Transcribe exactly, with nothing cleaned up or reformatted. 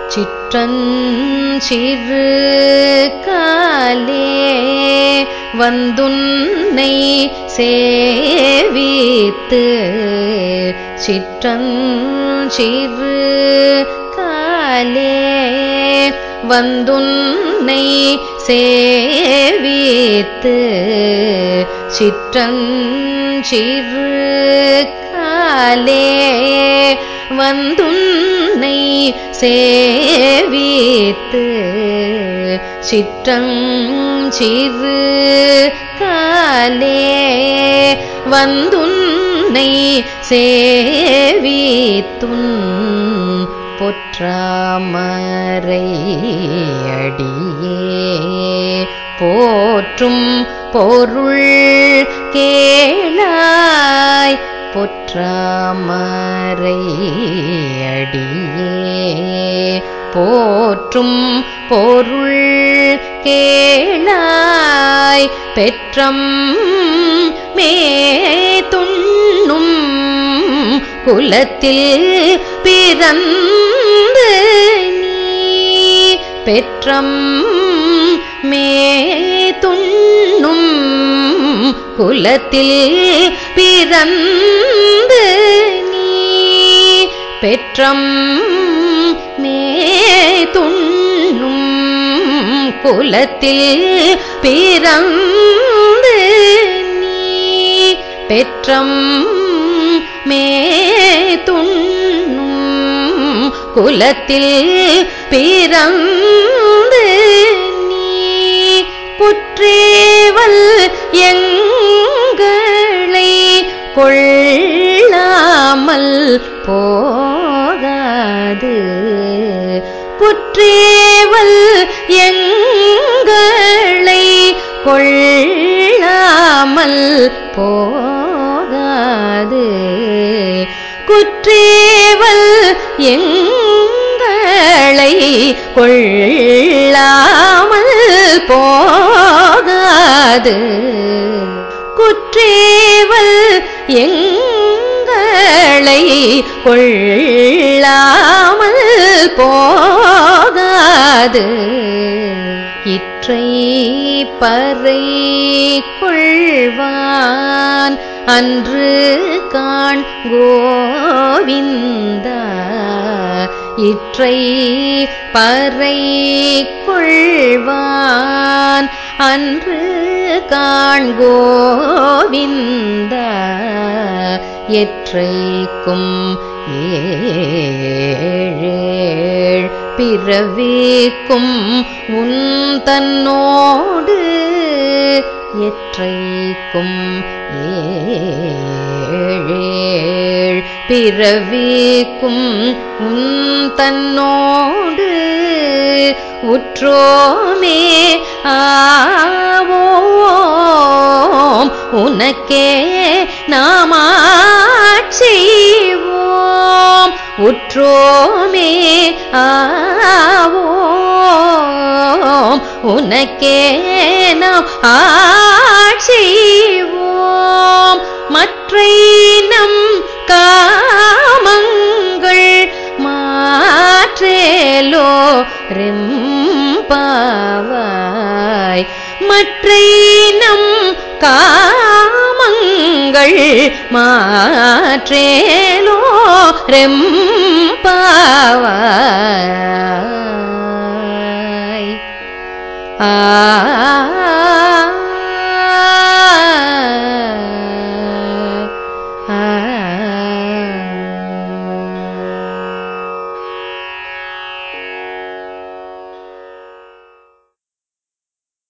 சிற்றஞ்சிறு காலே வந்துன்னை சேவித்து சிற்றஞ்சிறு காலே வந்துன்னை சேவித்து சிற்றஞ்சிறு காலே வந்துன்னை சேவித்து சிற்றஞ்சிறு காலே வந்துன்னை சேவித்துன் பொற்றாமரை அடியே போற்றும் பொருள் கேளாய் பொற்றாமரை அடியே போற்றும் பொருள் கேளாய் பெற்றம் மேதுண்ணும் குலத்தில் பிறந்து நீ பெற்றம் மேதுண்ணும் குலத்தில் பிறந்து நீ பெற்றம் மேதுண்ணும் குலத்தில் பிறந்து நீ பெற்றம் மேதுண்ணும் குலத்தில் பிறந்து நீ புற்றேவல் எங்களை கொள்ளாமல் போகாது புற்றேவல் எங்களை கொள்ளாமல் போகாது குற்றேவல் எங்களை கொள்ளாமல் போகாது குற்றேவல் எங்களை கொள்ளாமல் போகாது இற்றை பறை கொள்வான் அன்று காண் கோவிந்தா இற்றை பறை கொள்வான் அன்று காண் கோவிந்தா எற்றைக்கும் ஏழேழ் பிறவிக்கும் உன் தன்னோடு எற்றைக்கும் ஏழேழ் பிறவிக்கும் உன் தன்னோடு உற்றோமே ஆவோம் உனக்கே நாமாட்சிவோம் உற்றோமே ஆவோம் உனக்கே நாம் ஆட்சிவோம் மற்றை நம் காமங்கள் மாற்றேலோ ரெம்பாவாய் மற்றை நம் காமங்கள் மாற்றேலோ ரெம்பாவாய்